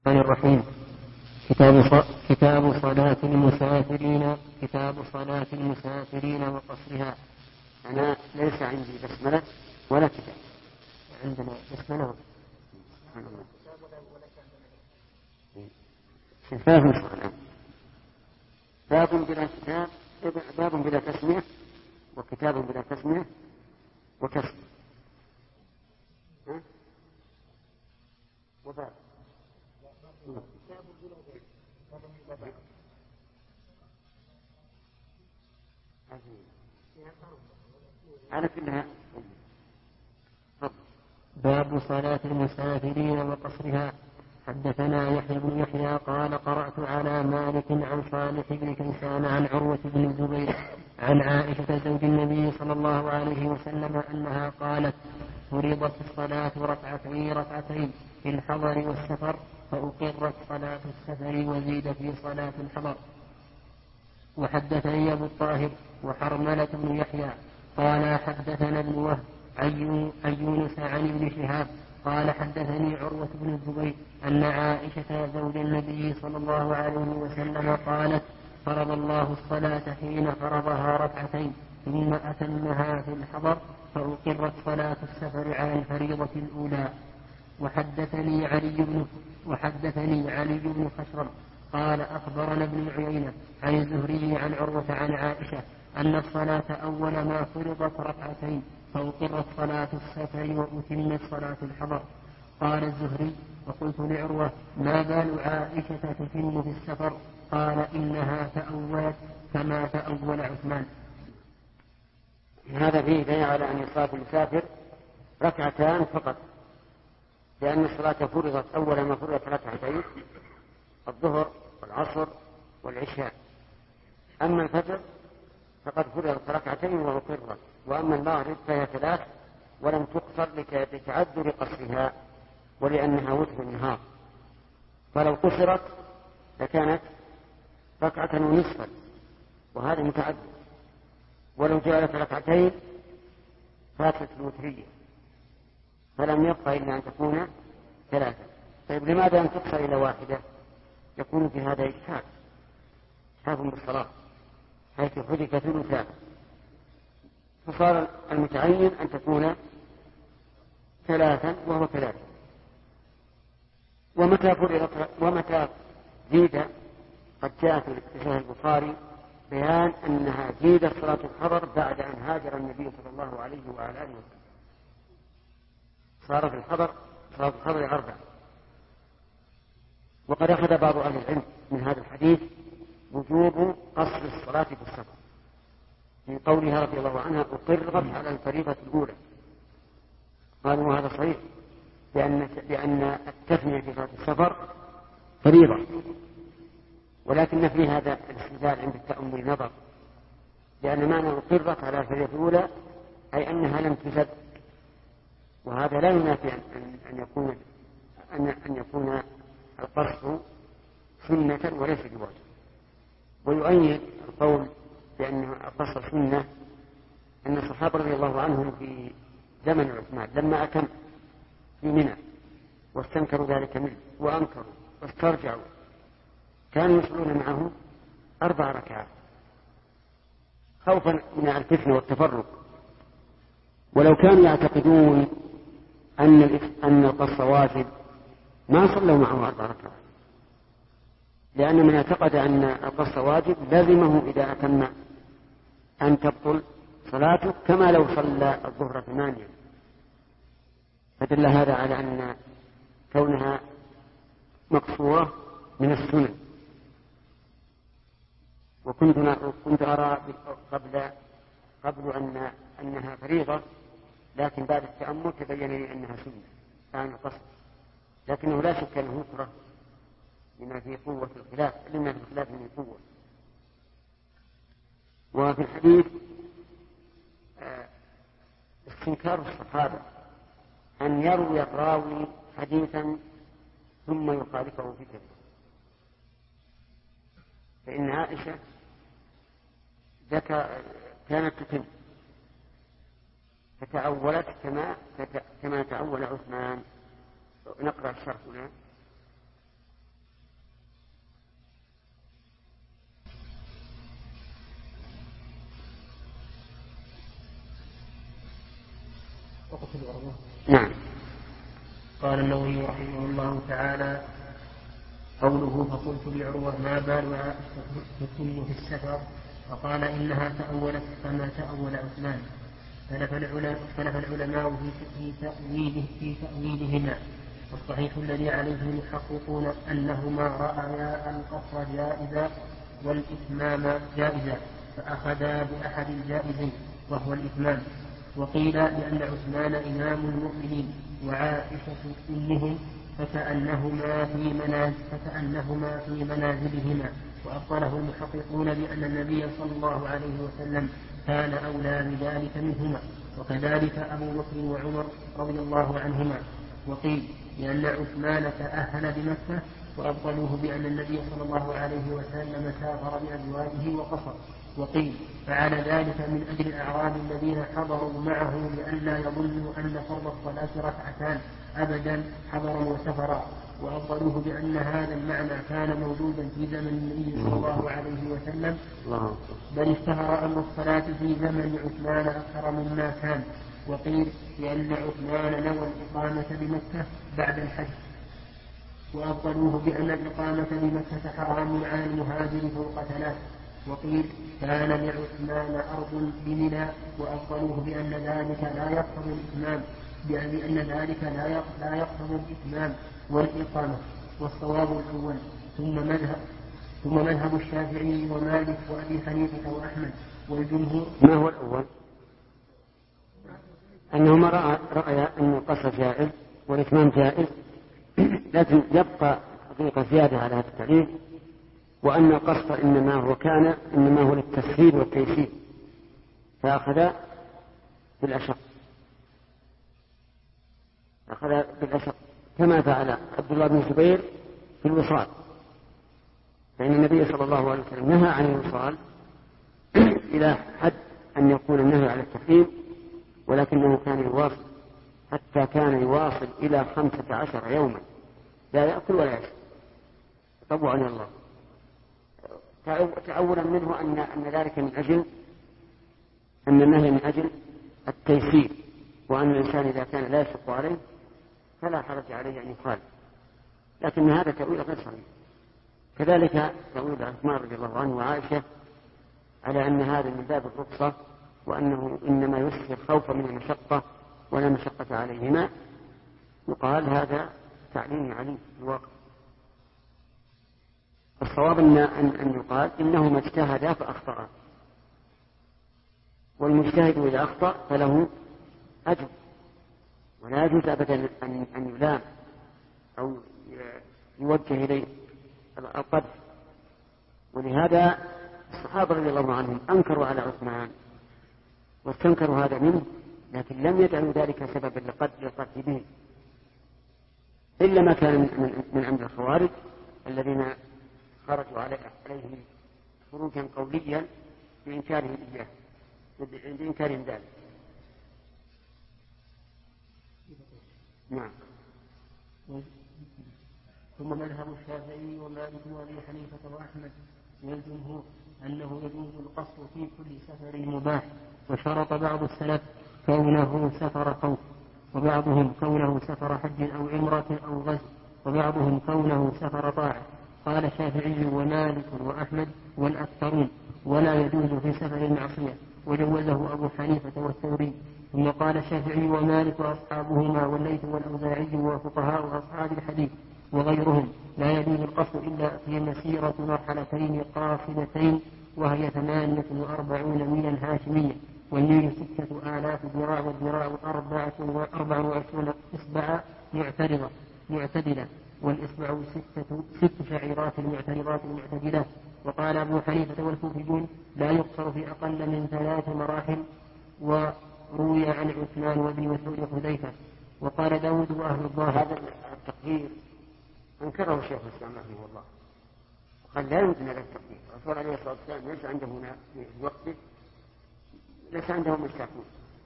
الرحمن الرحيم. كتاب صلاة المسافرين وقصرها. أنا ليس عندي بسملة ولا كتاب، عندنا بسملة سبحان الله. شفاف الآن باب بلا تسمية وكتاب بلا تسمية وكسر وباب على كلها. باب صلاة المسافرين وقصرها. حدثنا يحيى بن يحيى قال قرأت على مالك عن صالح بن كيسان عن عروة بن الزبير عن عائشة زوج النبي صلى الله عليه وسلم أنها قالت: فرضت الصلاة ركعتين في الحضر والسفر، فأقرت صلاة السفر وزيد في صلاة الحضر. وحدثني أبو الطاهر وحرملة بن يحيى قال حدثنا ابن وهب عن يونس عن ابن شهاب قال حدثني عروة بن الزبير أن عائشة زوج النبي صلى الله عليه وسلم قالت: فرض الله الصلاة حين فرضها ركعتين ثم أتمها في الحضر، فأقرت صلاة السفر على الفريضة الأولى. وحدثني علي بن خشرم قال أخبرنا ابن عيينة عن الزهري عن عروة عن عائشة أن الصلاة أول ما فرضت ركعتين، فأقرت صلاة السفر وأتمت صلاة الحضر. قال الزهري: وقلت لعروة: ما بال عائشة تتم في السفر؟ قال: إنها تأولت كما تأول عثمان. هذا فيه دليل على أن صلاة المسافر ركعتان فقط، لأن الصلاة فرضت أول ما فرضت ركعتين: الظهر والعصر والعشاء. أما الفجر فقد فرضت ركعتين وأقرت، وأما المغرب فهي 3 ولم تقصر لتعذر قصرها ولأنها وتر النهار، فلو قصرت لكانت ركعة ونصفا وهذا متعذر، ولو جعلت ركعتين فاتت الوترية فلم يبقى إلا أن تكون 3. طيب لماذا لم تقصر إلى 1؟ يكون في هذا إجحاف بالصلاة حيث حذف ثلثان، فصار المتعين أن تكون 3 وهو 3. ومتى زيد قد جاء في صحيح البخاري بيان أنها زيدت صلاة الحضر بعد أن هاجر النبي صلى الله عليه وعلى آله وسلم، صار في الحضر صلاة الحضر 4. وقد أخذ بعض أهل العلم من هذا الحديث وجوب قصر الصلاة في السفر، من قولها رضي الله عنها: أقرت على الفريضة الأولى. قالوا هذا صحيح، لأن التثنية في صلاة السفر فريضة، ولكن في هذا الاستدلال عند التأمل نظر، لأن معنى أقرت على الفريضة الأولى أي أنها لم تزد، وهذا لا ينافي أن يكون القصر سنة وليس بواجب. ويؤيد القول بأن القصر سنة أن الصحابة رضي الله عنهم في زمن عثمان لما أتم في منى واستنكروا ذلك منه وأنكروا واسترجعوا كانوا يصلون معه 4 ركعات خوفا من الفتنة والتفرق، ولو كانوا يعتقدون أن القصر واجب ما صلوا معه 4 ركعات، لأن من اعتقد أن القصر واجب لازمه إذا أتم أن تبطل صلاته كما لو صلى الظهر 8. فدل هذا على أن كونها مقصورة من السنن. وكنت أرى قبل أنها فريضة، لكن بعد التأمل تبين لي أنها سنة كان القصر، لكنه لا شك أنه يكره لما في قوة الخلاف، لما في الخلاف من قوة. وفي الحديث استنكار الصحابة أن يروي الراوي حديثا ثم يخالفه في كذبه، فإن عائشة كانت تتم فتأولت كما تأول عثمان. نقرأ الشرح هنا. فقلت بعروة. نعم. قال النووي رحمه الله تعالى: قوله فقلت لعروة ما بال عائشة تكن في السفر؟ فقال إنها تأولت كما تأول عثمان. اختلف العلماء في تأويلهما، والصحيح الذي عليه المحققون أنهما رأيا القصر جائزا والإتمام جائزا، فأخذا بأحد الجائزين وهو الإتمام. وقيل لأن عثمان إمام المؤمنين وعائشة أمهم فكأنهما في منازلهما، وأبطله المحققون بأن النبي صلى الله عليه وسلم كان أولى بذلك منهما، وكذلك أبو بكر وعمر رضي الله عنهما. وقيل لأن عثمان تأهل بمكة، وأبطلوه بأن النبي صلى الله عليه وسلم سافر بأزواجه وقصر. وقيل فعل ذلك من أجل الأعراب الذين حضروا معه لئلا يظنوا أن فرض الصلاة ركعتان أبدا حضرا وسفرا، وأبطلوه بأن هذا المعنى كان موجودا في زمن النبي صلى الله عليه وسلم، بل اشتهر أمر الصلاة في زمن عثمان أكثر مما كان. وقيل لأن عثمان نوى الإقامة بمكة بعد الحج، وأبطلوه بأن الإقامة بمكة حرام على المهاجر فوق 3. وقيل كان لعثمان أرض بمنى، وأبطلوه بأن ذلك لا يقتضي الإتمام، بأن ذلك لا يقتضي الإتمام والإقامة. والصواب الأول. ثم مذهب الشافعي ومالك وأبي حنيفة وأحمد والجمهور. ما هو الأول؟ أنهما رأيا أن القصر جائز والإتمام جائز، لكن يبقى حقيقة زيادة على هذا التعليل، وأن القصر إنما هو للتسهيل والتيسير، فأخذ بالأشق كما فعل عبد الله بن الزبير في الوصال، فإن النبي صلى الله عليه وسلم نهى عن الوصال إلى حد أن يكون النهي على التحريم، ولكنه كان يواصل حتى كان يواصل إلى 15 يوما لا يأكل ولا يشرب تطوعا إلى الله، تعولا منه أن ذلك من أجل أن النهي من أجل التيسير، وأن الإنسان إذا كان لا يشق عليه فلا حرج عليه أن يخالف، لكن هذا تأويل غير صحيح. كذلك تأويل عثمان رضي الله عنه وعائشة على أن هذا من باب الرخصة، وأنه إنما يسهر خوفا من المشقة ولا مشقة عليهما، يقال هذا تعليم عليم في الواقع. الصواب أن يقال إنهما اجتهدا فأخطأا، والمجتهد إذا أخطأ فله أجر، ولا يجوز أبدا أن يلام أو يوجه إليه القدر. ولهذا الصحابة رضي الله عنهم أنكروا على عثمان واستنكروا هذا منه، لكن لم يجعلوا ذلك سببا للقتل به، إلا ما كان من عند الخوارج الذين خرجوا عليه خروجا قوليا بإنكارهم إياه بإنكارهم ذلك. نعم. ثم مذهب الشافعي ومالك وأبي حنيفة وأحمد والجمهور أنه يجوز القصر في كل سفر مباح، وشرط بعض السلف كونه سفر خوف، وبعضهم كونه سفر حج أو عمرة أو غزو، وبعضهم كونه سفر طاعة. قال الشافعي ومالك وأحمد والأكثرون ولا يجوز في سفر المعصية، وجوزه أبو حنيفة والثوري. ثم قال الشافعي ومالك وأصحابهما والليث والأوزاعي وفقهاء أصحاب الحديث وغيرهم لا يجوز القصر إلا في مسيرة مرحلتين قاصدتين، وهي 48 ميلا هاشمية، والميل 6000 ذراع، والذراع 24 إصبع معتدلة، والإصبع 6 شعيرات المعترضات المعتدلات. وقال أبو حنيفة والكوفيون لا يقصر في أقل من 3 مراحل، وروي عن عثمان وابن مسعود وحذيفة. وقال داود وأهل الظاهر. هذا التقدير أنكره شيخ الإسلام رحمه الله، وقال لا يمكن هذا التقدير. الرسول عليه الصلاة والسلام ليس عنده هنا في وقته ليس عنده مشتاقون.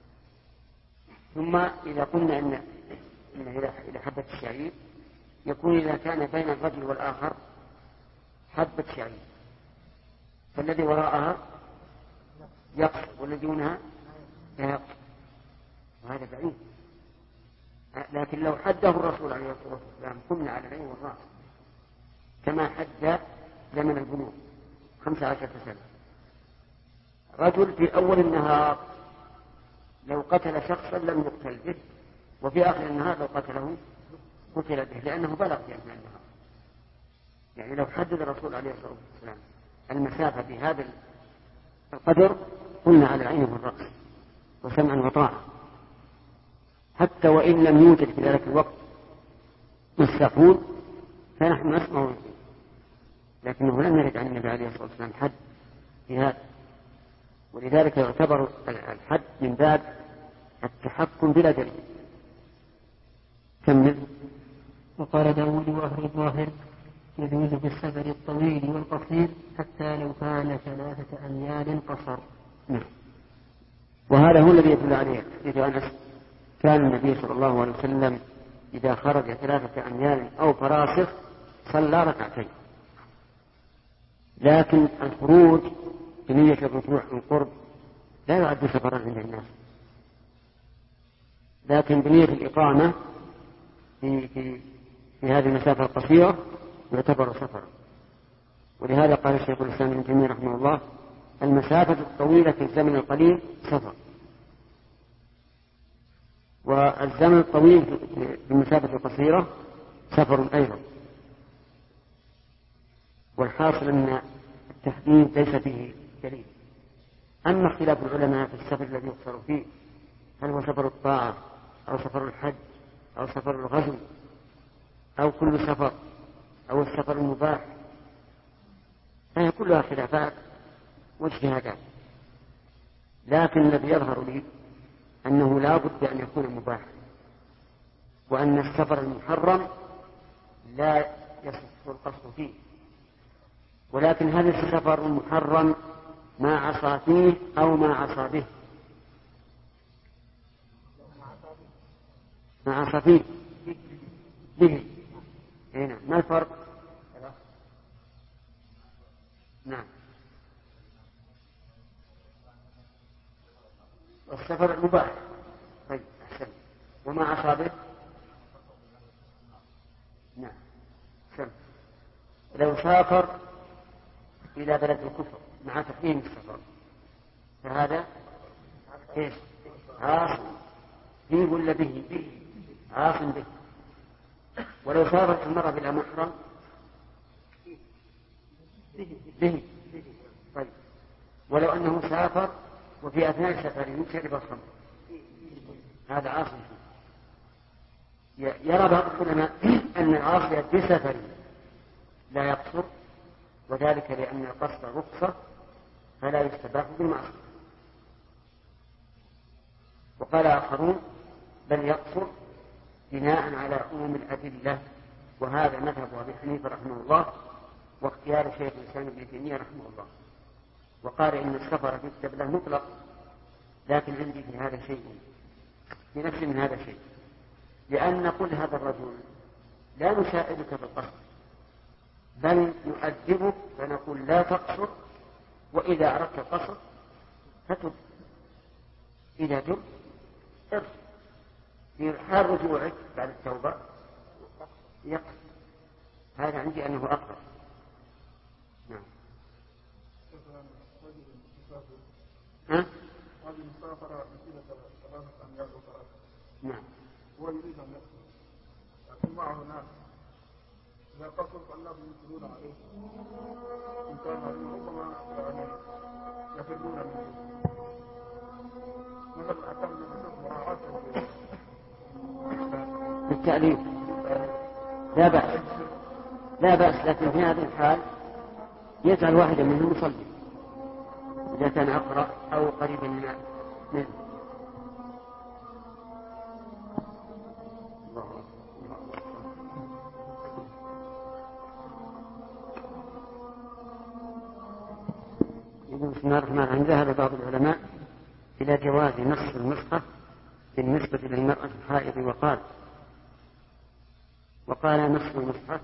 ثم إذا قلنا إن إلى حبة الشعير يكون إذا كان بين الرجل والآخر حبة شعير، فالذي وراءها يقصر والذي دونها لا يقصر، وهذا بعيد. لكن لو حده الرسول عليه الصلاة والسلام قمنا على العين والرأس كما حد زمن البنوك 15 سنة. رجل في أول النهار لو قتل شخصا لم يقتل به، وفي آخر النهار لو قتله قتل به، لأنه بلغ في أثناء النهار. يعني لو حدد الرسول عليه الصلاة والسلام المسافة بهذا القدر قلنا على العين والرأس وسمعا وطاعة، حتى وإن لم يوجد في ذلك الوقت مساقون فنحن نسمع، لكنه لم يرد عن النبي عليه الصلاة والسلام حد في هذا، ولذلك يعتبر الحد من باب التحكم بلا دليل. كمل. وقال داود وأهل الظاهر يجوز في السفر الطويل والقصير حتى لو كان 3 أميال قصر. وهذا هو الذي يدل عليه حديث أنس كان النبي صلى الله عليه وسلم إذا خرج 3 أميال أو فراسخ صلى ركعتين. لكن الخروج بنية الرجوع من قرب لا يعد سفرا عند الناس، لكن بنية الإقامة في هذه المسافة القصيرة يعتبر سفرا. ولهذا قال الشيخ الإسلام ابن تيمية رحمه الله المسافة الطويلة في الزمن القليل سفر، والزمن الطويل في المسافة القصيرة سفر أيضا. والحاصل أن التحديد ليس فيه دليل. أما اختلاف العلماء في السفر الذي يقصر فيه، هل هو سفر الطاعة أو سفر الحج أو سفر الغزو أو كل سفر أو السفر المباح، فهي كلها خلافات واجتهادات. لكن الذي يظهر لي أنه لا بد أن يكون مباحا، وأن السفر المحرم لا يصح القصد فيه. ولكن هل السفر المحرم ما عصى فيه أو ما عصى به؟ ما عصى فيه به. هنا ما الفرق؟ نعم. والسفر المباح. طيب أحسن. وما عصى به؟ نعم. أحسن. لو سافر إلى بلد الكفر مع تحريم السفر فهذا إيش؟ عاص فيه ولا به؟ عاص به. ولو سافرت المرأة بلا محرم به. طيب ولو أنه سافر وفي أثناء سفره شرب الخمر هذا عاص فيه. يرى بعض العلماء أن العاصي بسفره لا يقصر، وذلك لأن القصد رخصة فلا يستباح بالمعصية. وقال آخرون بل يقصر بناء على عموم الأدلة، وهذا مذهب أبي حنيفة رحمه الله واختيار شيخ الإسلام ابن تيمية رحمه الله. وقال إن السفر يكتب له مطلق، لكن عندي في هذا شيء، في نفسي من هذا شيء، لأن نقول هذا الرجل لا نساعدك في القصد بل نؤدبك فنقول لا تقصر، وإذا أردت القصر فتب، إذا تب ارجع في حال رجوعك بعد التوبة يقصر. هذا عندي أنه أقرب. نعم. ها؟ هذه المسافرة مسيرة 3 أميال أخرى. نعم. هو يريد أن يقصر لكن معه ناس، إذا قصر فالناس ينكرون عليه إن كان ربما يعني يفرون منه. مثلا أعتمد بشوف مراعاة بالتأليف لا بأس، لا بأس، لكن في هذه الحال يجعل واحدا منهم يصلي إذا كان أقرأ أو قريبا منه. بسم الله الرحمن الرحيم. ذهب بعض العلماء إلى جواز نص المصحف بالنسبة للمرأة الحائض وقال نص المصحف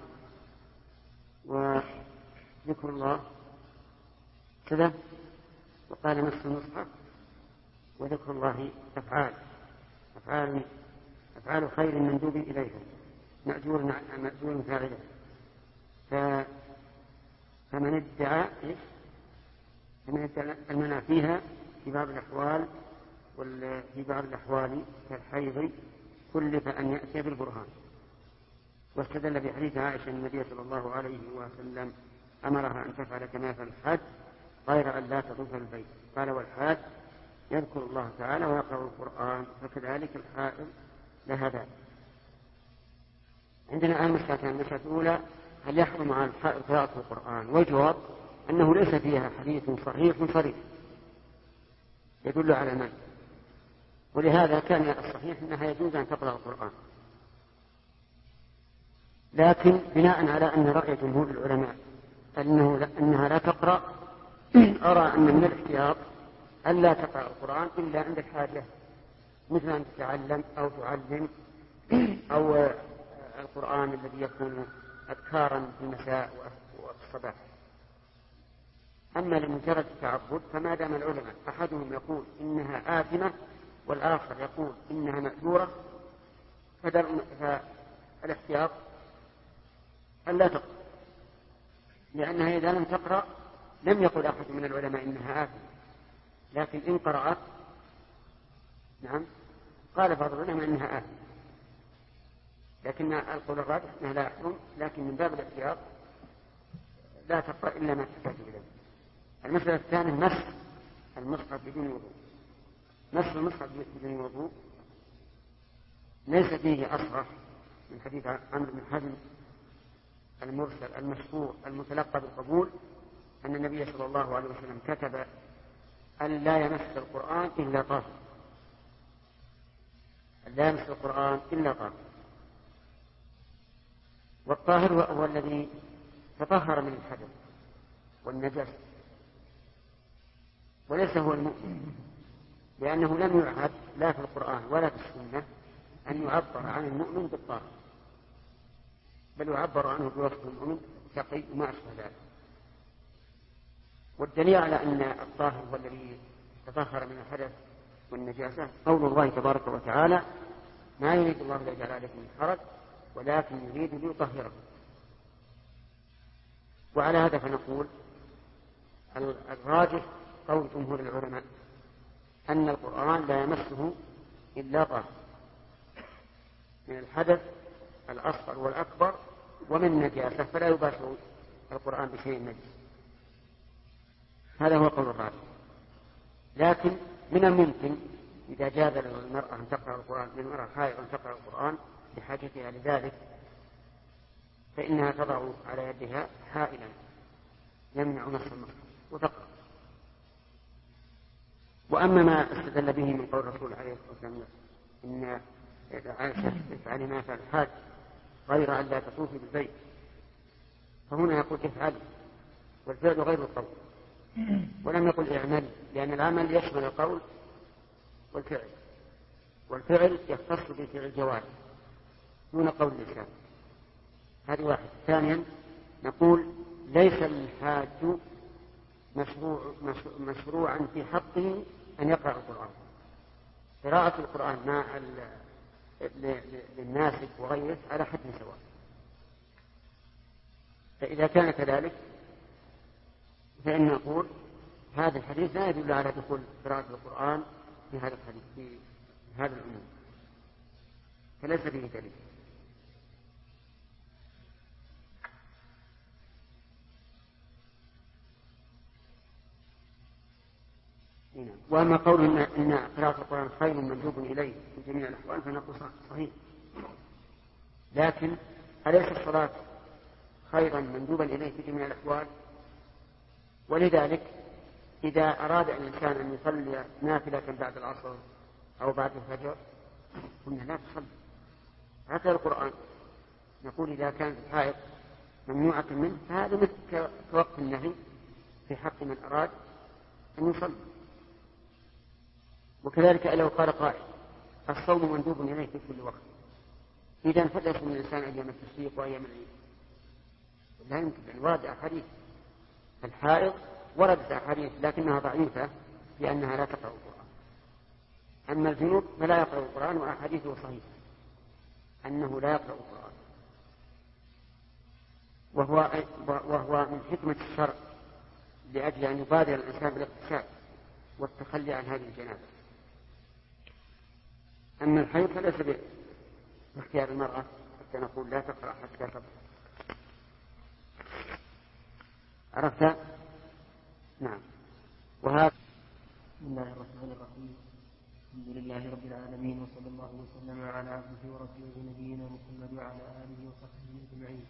وذكر الله كذا، وقال نص المصحف وذكر الله أفعال أفعال خير مندوب إليها مأجور فاعله. فمن ادعى المنع فيها في بعض الأحوال في بعض الأحوال كالحيض كلف أن يأتي بالبرهان. واستدل بحديث عائشة النبي صلى الله عليه وسلم أمرها أن تفعل كما يفعل الحاج غير أن لا تطوف البيت. قال والحاج يذكر الله تعالى ويقرأ القرآن فكذلك الحائض لها ذلك. عندنا الآن مسألتان. المسألة الأولى هل يحرم على الحائض قراءة القرآن؟ والجواب أنه ليس فيها حديث صحيح صريح يدل على ذلك، ولهذا كان الصحيح أنها يجوز أن تقرأ القرآن. لكن بناء على أن رأي جمهور العلماء أنها لا تقرأ، أرى أن من الاحتياط أن لا تقرأ القرآن إلا عند الحاجة، مثل أن تتعلم أو تعلم أو القرآن الذي يكون أذكارا في المساء والصباح. أما لمجرد التعبد فما دام العلماء أحدهم يقول إنها آثمة والآخر يقول إنها مأجورة فالاحتياط أن لا تقرأ، لأنها إذا لم تقرأ لم يقل أحد من العلماء إنها آثمة، لكن إن قرأت نعم قال بعض العلماء إنها آثمة، لكن القول الراجح أنها لا يحرم، لكن من باب الاحتياط لا تقرأ إلا ما تحتاج إليه. المسألة الثانية مسح المصحف بدون وضوء. مسح المصحف بدون وضوء ليس فيه أصرح من حديث عمرو بن حزم المرسل المشهور المتلقى بالقبول أن النبي صلى الله عليه وسلم كتب أن لا يمس القرآن إلا طاهر، أن لا يمس القرآن إلا طاهر. والطاهر هو الذي تطهر من الحدث والنجاسة، وليس هو المؤمن، لأنه لم يعهد لا في القرآن ولا في السنة أن يعبر عن المؤمن بالطاهر، بل يعبر عنه بوصف المؤمن تقي وما أشبه ذلك. والدليل على أن الطاهر هو الذي تطهر من الحدث والنجاسة قول الله تبارك وتعالى ما يريد الله ليجعل عليكم من حرج ولكن يريد ليطهركم. وعلى هذا فنقول الراجح قول جمهور العلماء أن القرآن لا يمسه إلا طاهر من الحدث الأصغر والأكبر ومن النجاسة، فلا يباشر القرآن بشيء نجس. هذا هو قول الراجح. لكن من الممكن إذا جاز للمرأة أن تقرأ القرآن، للمرأة حائض أن تقرأ القرآن لحاجتها لذلك، فإنها تضع على يدها حائلا يمنع مس المصحف وتقرأ. وأما ما استدل به من قول الرسول عليه الصلاة والسلام إن عائشة افعلي ما يفعل الحاج غير أن لا تطوفي بالبيت، فهنا يقول افعلي، والفعل غير القول، ولم يقل اعملي، لأن العمل يشمل القول والفعل، والفعل يختص بفعل الجوارح دون قول اللسان. هذه واحد. ثانيا نقول ليس الحاج مشروعا في حقه أن يقرأ القرآن. قراءة القرآن مع للناسك وغيره على حد سواء. فإذا كان كذلك فإن نقول هذا الحديث لا يدل على دخول قراءة القرآن في هذا الحديث في هذا العموم، فليس فيه دليل. وأما قول إن قراءة القرآن خير مندوب إليه في جميع الأحوال فنقول صحيح، لكن أليس الصلاة خيرا مندوبا إليه في جميع الأحوال؟ ولذلك إذا أراد الإنسان أن يصلي نافلة بعد العصر أو بعد الفجر قلنا لا تصلي. هكذا القرآن نقول إذا كانت الحائض ممنوعة منه فهذا مثل كوقت النهي في حق من أراد أن يصلي. وكذلك لو قال قائل الصوم مندوب إليه في كل وقت، إذا فليصوم الإنسان أيام التشريق وأيام العيد. لا يمكن أن ورد أحاديث الحائض وردت أحاديث لكنها ضعيفة لأنها لا تقرأ القرآن. أما الجنوب فلا يقرأ القرآن وأحاديثه صحيحة. أنه لا يقرأ القرآن، وهو من حكمة الشرع لأجل أن يبادر الإنسان بالاغتسال والتخلي عن هذه الجنابة. أما الحيض فليس باختيار المرأة حتى نقول لا تقرأ حتى تطهر. عرفت؟ نعم. وهذا بسم الله الرحمن الرحيم. الحمد لله رب العالمين، وصلى الله وسلم على عبده ورسوله نبينا محمد وعلى آله وصحبه أجمعين.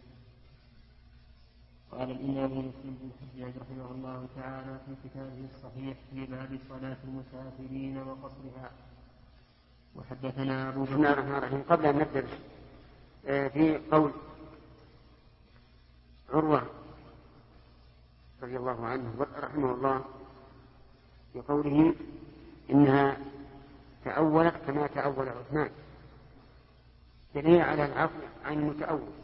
قال الإمام مسلم بن الحجاج رحمه الله تعالى في كتابه الصحيح في باب صلاة المسافرين وقصرها. وحدثنا أبو بسم الله الرحمن الرحيم. قبل أن نبدأ في قول عروة رضي الله عنه رحمه الله في قوله إنها تأولت كما تأول عثمان، دليل على العفو عن المتأول،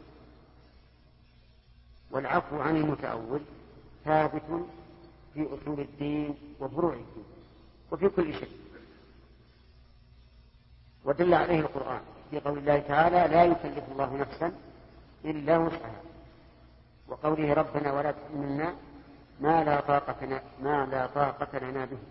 والعفو عن المتأول ثابت في أصول الدين وفروع الدين وفي كل شيء، ودل عليه القرآن في قول الله تعالى لا يكلف الله نفسا إلا وسعها، وقوله ربنا ولا تحملنا ما لا طاقة لنا به.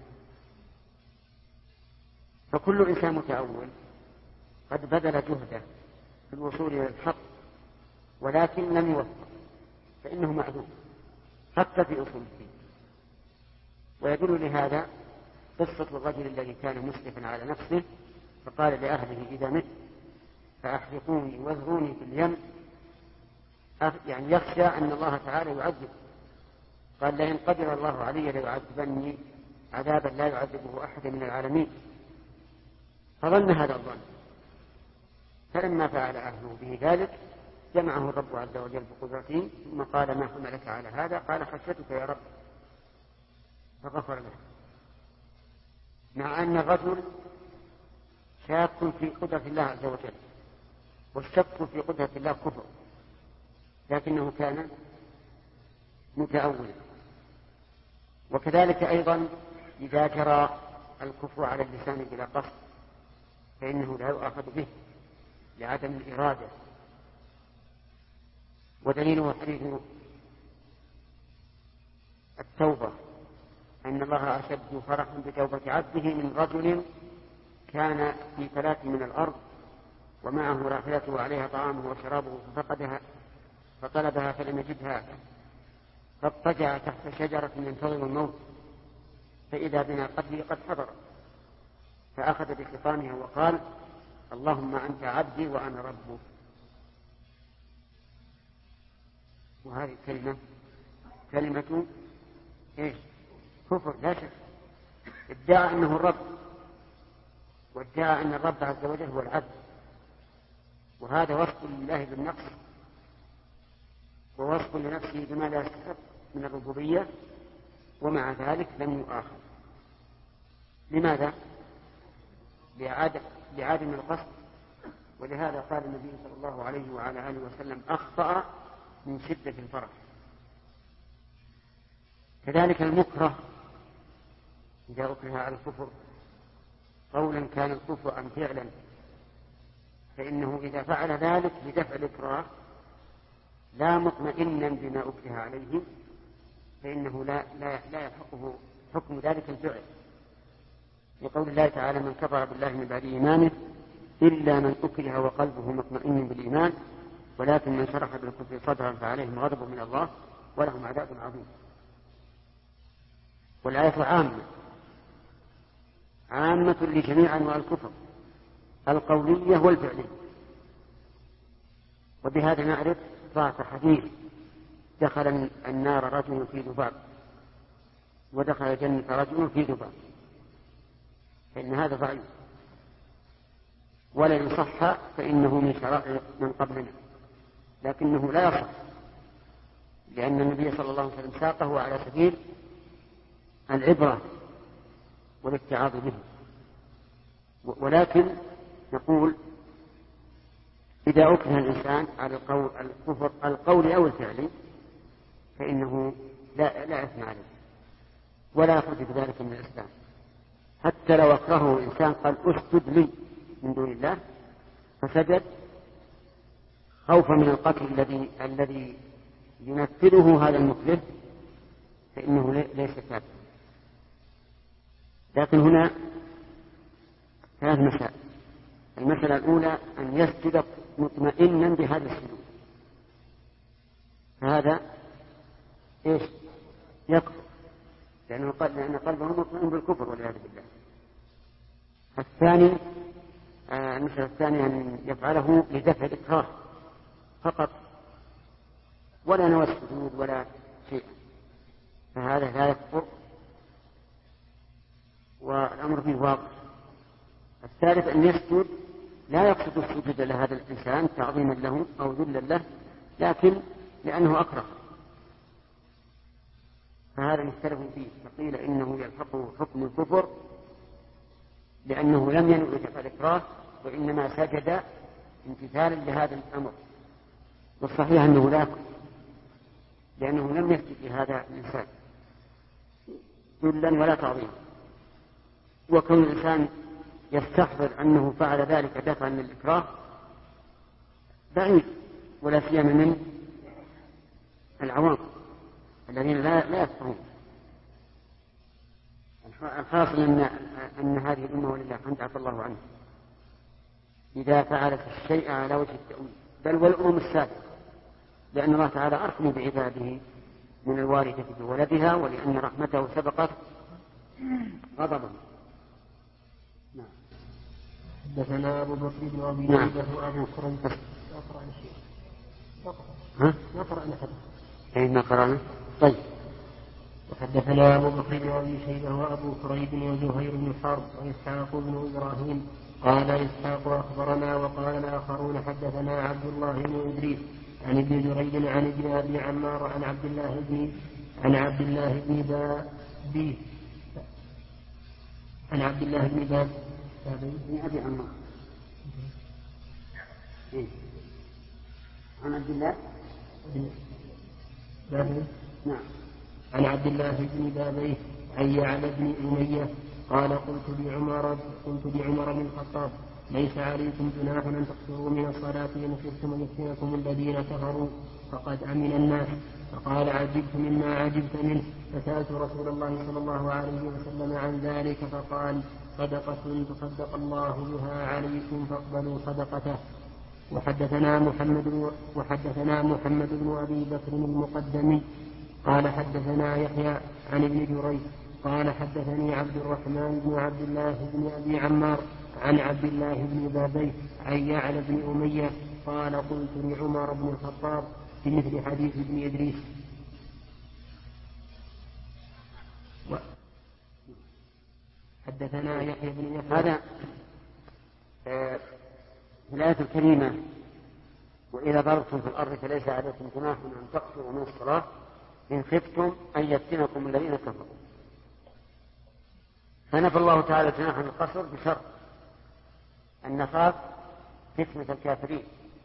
فكل إنسان متأول قد بذل جهده في الوصول إلى الحق ولكن لم يوفق، فإنه معذور حتى في أصول الدين. ويدل لهذا قصة الرجل الذي كان مسرفا على نفسه فقال لأهله إذا مت فأحرقوني واذروني في اليم، يعني يخشى أن الله تعالى يعذب. قال لئن قدر الله علي ليعذبني عذابا لا يعذبه أحد من العالمين. فظن هذا الظن، فلما فعل أهله به ذلك جمعه الرب عز وجل بقدرته ثم قال ما حملك على هذا؟ قال خشيتك يا رب، فغفر له. مع أن الرجل شاك في قدرة الله عز وجل، والشك في قدرة الله كفر، لكنه كان متأولا. وكذلك أيضا إذا جرى الكفر على اللسان بلا قصد فإنه لا يؤاخذ به لعدم الإرادة. ودليله حديث التوبة أن الله أشد فرحا بتوبة عبده من رجل كان في فلاة من الأرض ومعه راحلته عليها طعامه وشرابه ففقدها فطلبها فلم يجدها فاضطجع تحت شجرة ينتظر الموت فإذا بناقته قد حضر فأخذ بخطامها وقال اللهم أنت عبدي وأنا ربك. وهذه كلمة إيش؟ كفر لا شك. ادعى أنه الرب، وادعى أن الرب عز وجل هو العبد، وهذا وصف لله بالنقص ووصف لنفسه بما لا يستحق من الربوبية، ومع ذلك لم يؤاخذ. لماذا؟ لعدم القصد. ولهذا قال النبي صلى الله عليه وعلى آله وسلم أخطأ من شدة الفرح. كذلك المكره إذا أكره على الكفر قولا كان الكفر أم فعلا، فإنه إذا فعل ذلك بدفع الإكراه لا مطمئنا بما أكره عليه فإنه لا يحقه حكم ذلك الفعل، لقول الله تعالى من كفر بالله من بعد إيمانه إلا من أكره وقلبه مطمئن بالإيمان ولكن من شرح بالكفر صدرا فعليهم غضب من الله ولهم عذاب عظيم. والآية عامة لجميع أنواع الكفر القولية والفعلية. وبهذا نعرف ضعف حديث دخل النار رجل في ذباب ودخل الجنة رجل في ذباب، فإن هذا ضعيف، ولا يصح فإنه من شرائع من قبلنا، لكنه لا يصح لأن النبي صلى الله عليه وسلم ساقه على سبيل العبرة والاتعاظ به. ولكن نقول إذا أكره الإنسان على الكفر القول أو الفعلي فإنه لا إثم عليه ولا يخرج بذلك من الإسلام. حتى لو أكرهه إنسان قال أسجد لي من دون الله فسجد خوفا من القتل الذي ينفذه هذا المكره فإنه ليس كافرا. لكن هنا 3 مسائل. المسألة الأولى أن يسجد مطمئنا بهذا السجود، فهذا إيش؟ يكفر، لأن قلبه مطمئن بالكفر والعياذ بالله. الثاني المسألة الثانية أن يفعله لدفع الإكراه فقط ولا نوى السجود ولا شيء، فهذا لا يكفر والأمر فيه واضح. الثالث أن يسجد لا يقصد السجود لهذا الإنسان تعظيما له أو ذلا له، لكن لأنه أكره، فهذا مختلف فيه. فقيل إنه يلحقه حكم الكفر لأنه لم ينوي دفع الإكراه وإنما سجد امتثالا لهذا الأمر، والصحيح أنه لا يكفر لأنه لم يسجد لهذا الإنسان ذلا ولا تعظيما. وكون الإنسان يستحضر أنه فعل ذلك دفعا للإكراه بعيد، ولا سيما من العوام الذين لا يفقهون. الحاصل أن هذه الأمة ولله الحمد عفى الله عنه إذا فعلت الشيء على وجه التأويل، بل والأمم السابقة، لأن الله تعالى أرحم بعباده من الوارثة بولدها، ولأن رحمته سبقت غضبه. حدثنا أبو بكر بن أبي شيبة وأبو كريب. نقرأ نحن. أين قرأنا؟ طيب. وحدثنا أبو بكر بن أبي شيبة وأبو كريب وزهير بن حرب وإسحاق بن إبراهيم قال إسحاق أخبرنا، وقال الآخرون حدثنا عبد الله بن إدريس عن ابن جريج عن ابن أبي عمار عن عبد الله بن بابي عن أبي عمار عن عبد الله بابي نعم عن عبد الله بن بابيه عن يعلى بن أمية قال قلت لعمر بن الخطاب ليس عليكم جناح أن تقصروا من الصلاة إن خفتم أن يفتنكم الذين كفروا فقد أمن الناس. فقال عجبت مما عجبت منه، فسألت رسول الله صلى الله عليه وسلم عن ذلك فقال صدقة تصدق الله بها عليكم فاقبلوا صدقته. وحدثنا محمد بن أبي بكر المقدمي قال حدثنا يحيى عن ابن جريج قال حدثني عبد الرحمن بن عبد الله بن أبي عمار عن عبد الله بن بابيه عن يعلى بن أمية قال قلت لعمر بن الخطاب في مثل حديث ابن إدريس. حدثنا يحيى بن يحيى. هذا الآية الكريمة وإذا ضربتم في الأرض فليس عليكم جناح أن تقصروا من الصلاة إن خفتم أن يفتنكم الذين كفروا. فنفى الله تعالى جناح القصر بشرط أن نخاف فتنة الكافرين.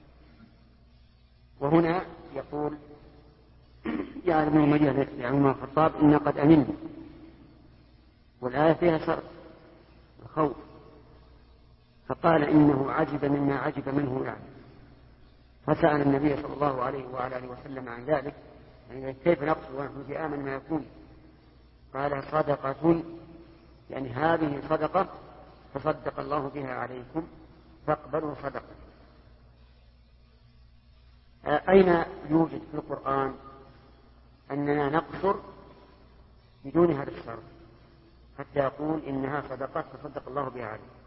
وهنا يقول يا ابن أمية يا عمر الخطاب إن قد أمنا، والآية فيها شرط الخوف، فقال إنه عجب مما عجب منه يعني، فسأل النبي صلى الله عليه وعلى آله وسلم عن ذلك، يعني كيف نقصر ونحن في آمن ما يكون؟ قال صدقة، يعني هذه صدقة تصدق الله بها عليكم فاقبلوا صدقة. أين يوجد في القرآن أننا نقصر بدون هذا الشرط حتى يقول إنها صدقة تصدق الله بها عليكم؟